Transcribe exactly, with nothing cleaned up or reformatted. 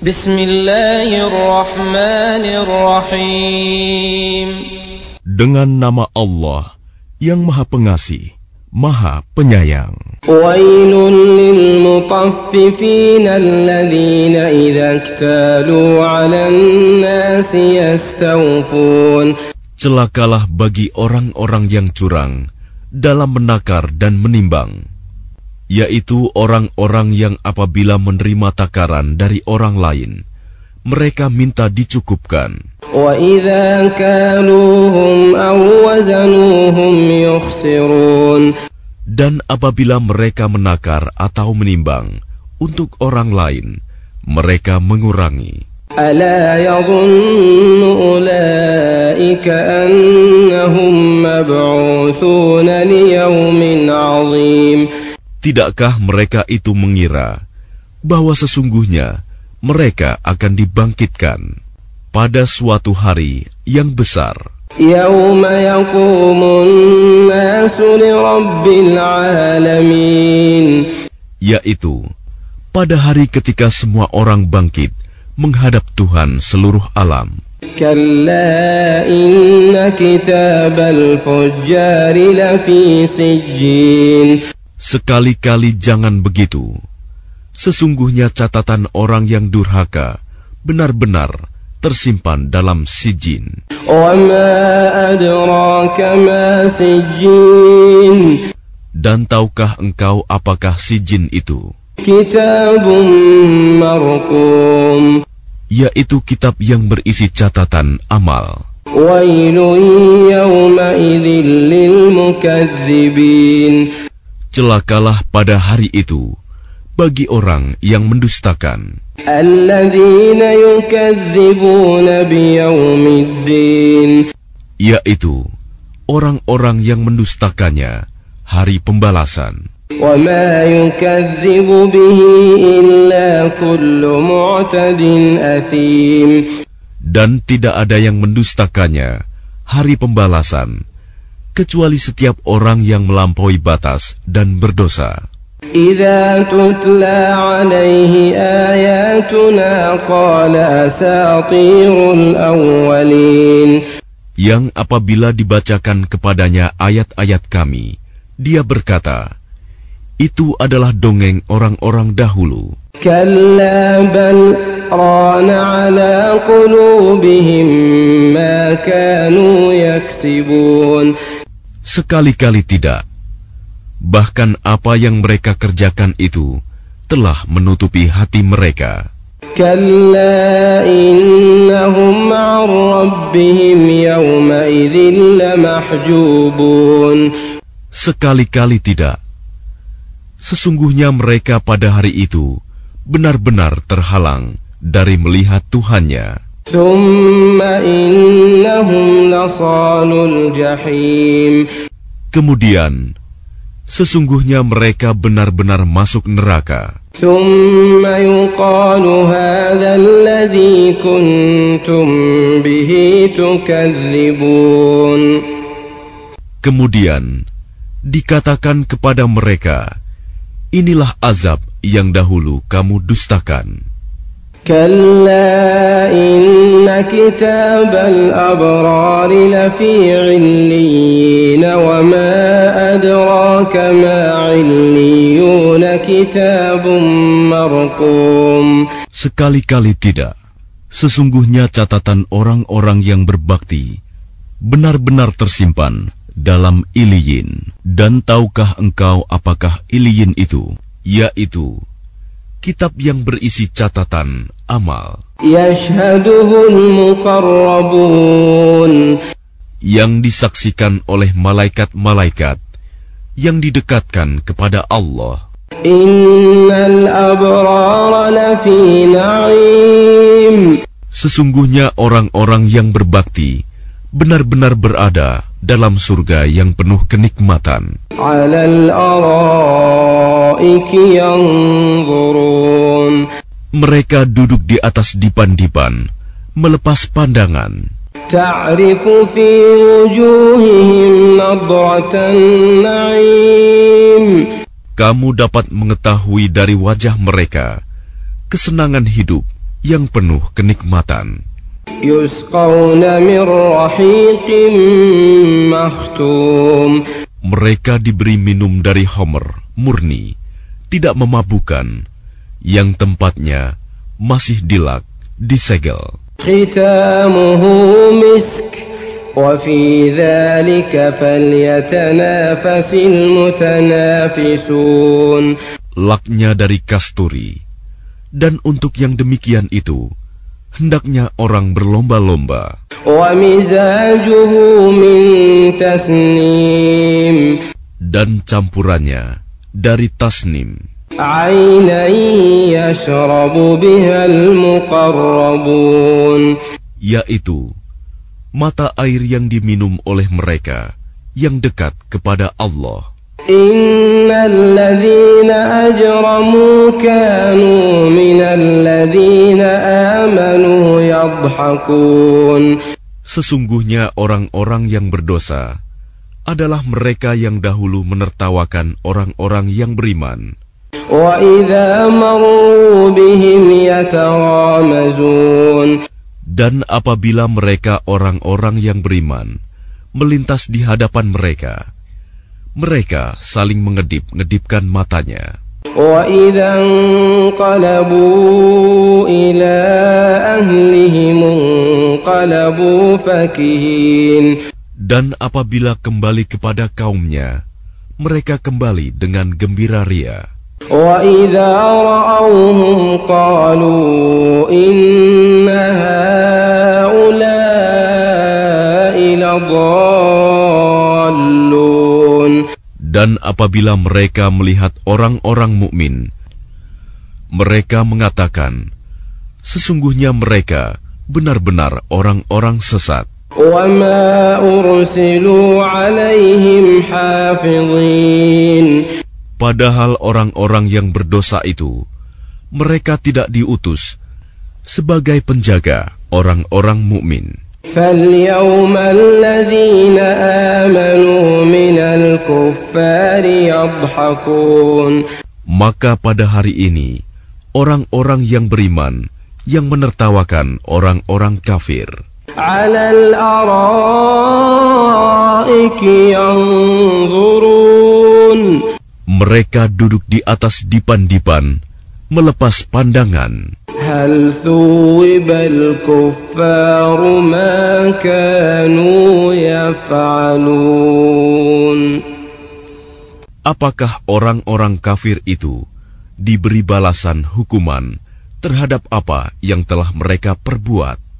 Bismillahirrahmanirrahim. Dengan nama Allah yang Maha Pengasih, Maha Penyayang. Wailun lil mutaffifin alladzina idza iktalu 'alan nasi yastawfun. Celakalah bagi orang-orang yang curang dalam menakar dan menimbang, yaitu orang-orang yang apabila menerima takaran dari orang lain, mereka minta dicukupkan. وَإِذَا كَالُوهُمْ أَوْ وَزَنُوهُمْ يُخْسِرُونَ. Dan apabila mereka menakar atau menimbang untuk orang lain, mereka mengurangi. أَلَا يَظُنُّ أُولَئِكَ أَنَّهُمْ مَبْعُوثُونَ لِيَوْمٍ عَظِيمٍ. Tidakkah mereka itu mengira bahwa sesungguhnya mereka akan dibangkitkan pada suatu hari yang besar, يَوْمَ يَقُومُ النَّاسُ لِرَبِّ الْعَالَمِينَ. yaitu pada hari ketika semua orang bangkit menghadap Tuhan seluruh alam. كَلَّا إِنَّ كِتَابَ الْفُجَّارِ لَفِي سِجِّينٍ. Sekali-kali jangan begitu. Sesungguhnya catatan orang yang durhaka benar-benar tersimpan dalam sijin. وَمَا أَدْرَاكَ مَا سِجِّينٌ. Dan tahukah engkau apakah sijin itu? كِتَابٌ مَرْقُومٌ. Yaitu kitab yang berisi catatan amal. وَيْلٌ يَوْمَئِذٍ لِلْمُكَذِّبِينَ. Celakalah pada hari itu bagi orang yang mendustakan. الَّذِينَ يُكَذِّبُونَ بِيَوْمِ الدِّينِ. Yaitu orang-orang yang mendustakannya hari pembalasan. وَمَا يُكَذِّبُ بِهِ إِلَّا كُلُّ مُعْتَدٍ أَثِيمٍ. Dan tidak ada yang mendustakannya hari pembalasan kecuali setiap orang yang melampaui batas dan berdosa. إِذَا تُتْلَى عَلَيْهِ آيَاتُنَا قَالَ أَسَاطِيرُ الْأَوَّلِينَ. Yang apabila dibacakan kepadanya ayat-ayat kami, dia berkata, itu adalah dongeng orang-orang dahulu. كَلَّا بَلْ رَانَ عَلَى قُلُوبِهِمْ مَا كَانُوا يَكْسِبُونَ. Sekali-kali tidak. Bahkan apa yang mereka kerjakan itu telah menutupi hati mereka. كَلَّا إِنَّهُمْ عَنْ رَبِّهِمْ يَوْمَئِذٍ لَمَحْجُوبُونَ. Sekali-kali tidak. Sesungguhnya mereka pada hari itu benar-benar terhalang dari melihat Tuhannya. ثُمَّ إِنَّهُمْ لَصَالُو الْجَحِيمِ. Kemudian, sesungguhnya mereka benar-benar masuk neraka. ثُمَّ يُقَالُ هَذَا الَّذِي كُنْتُمْ بِهِ تُكَذِّبُونَ. Kemudian, dikatakan kepada mereka, inilah azab yang dahulu kamu dustakan. كَلَّا إِنَّ كِتَابَ الْأَبْرَارِ لَفِي عِلِّيِّينَ وَمَا أَدْرَاكَ مَا عِلِّيُّونَ كِتَابٌ مَرْقُومٌ. Sekali-kali tidak. Sesungguhnya catatan orang-orang yang berbakti benar-benar tersimpan dalam Iliyin. Dan tahukah engkau apakah Iliyin itu? Yaitu kitab yang berisi catatan amal. Yashhaduhul muqarrabun. Yang disaksikan oleh malaikat-malaikat yang didekatkan kepada Allah. Innal abrara lafi na'im. Sesungguhnya orang-orang yang berbakti benar-benar berada dalam surga yang penuh kenikmatan. Alal araiki yanzurun. Mereka duduk di atas dipan-dipan, melepas pandangan. Ta'rifu fi wujuhihim nadratan na'im. Kamu dapat mengetahui dari wajah mereka kesenangan hidup yang penuh kenikmatan. Yusqawna min rahiqin makhtum. Mereka diberi minum dari homer murni, tidak memabukkan, yang tempatnya masih dilak, disegel. Khitamuhu misk, wa fi dzalika falyatanafasil mutanafisun. Laknya dari kasturi, dan untuk yang demikian itu hendaknya orang berlomba-lomba. Wa mizajuhu min tasnim. Dan campurannya dari tasnim. Aynan yashrabu bihal muqarrabun. Yaitu mata air yang diminum oleh mereka yang dekat kepada Allah. Innal ladzina ajramu kanu minal ladzina amanu yadhhakun. Sesungguhnya orang-orang yang berdosa adalah mereka yang dahulu menertawakan orang-orang yang beriman. Wa idza marru bihim yataghamazun. Dan apabila mereka orang-orang yang beriman melintas di hadapan mereka, mereka saling mengedip-ngedipkan matanya. Wa idza qalabu ila ahlihim qalabu fakihin. Dan apabila kembali kepada kaumnya, mereka kembali dengan gembira ria. Wa idza ra'awhum qalu inna haula'i ladallun. Dan apabila mereka melihat orang-orang mukmin, mereka mengatakan, sesungguhnya mereka benar-benar orang-orang sesat. Wa ma ursilu 'alaihim hafizin. Padahal orang-orang yang berdosa itu, mereka tidak diutus sebagai penjaga orang-orang mukmin. فَالْيَوْمَ الَّذِينَ آمَنُوا مِنَ الْكُفَّارِ يَضْحَكُونَ. Maka pada hari ini, orang-orang yang beriman yang menertawakan orang-orang kafir. عَلَى الْأَرَائِكِ يَنْظُرُونَ. Mereka duduk di atas dipan-dipan, melepas pandangan. Hal thuwibal kuffaru ma kanu yaf'alun. Apakah orang-orang kafir itu diberi balasan hukuman terhadap apa yang telah mereka perbuat?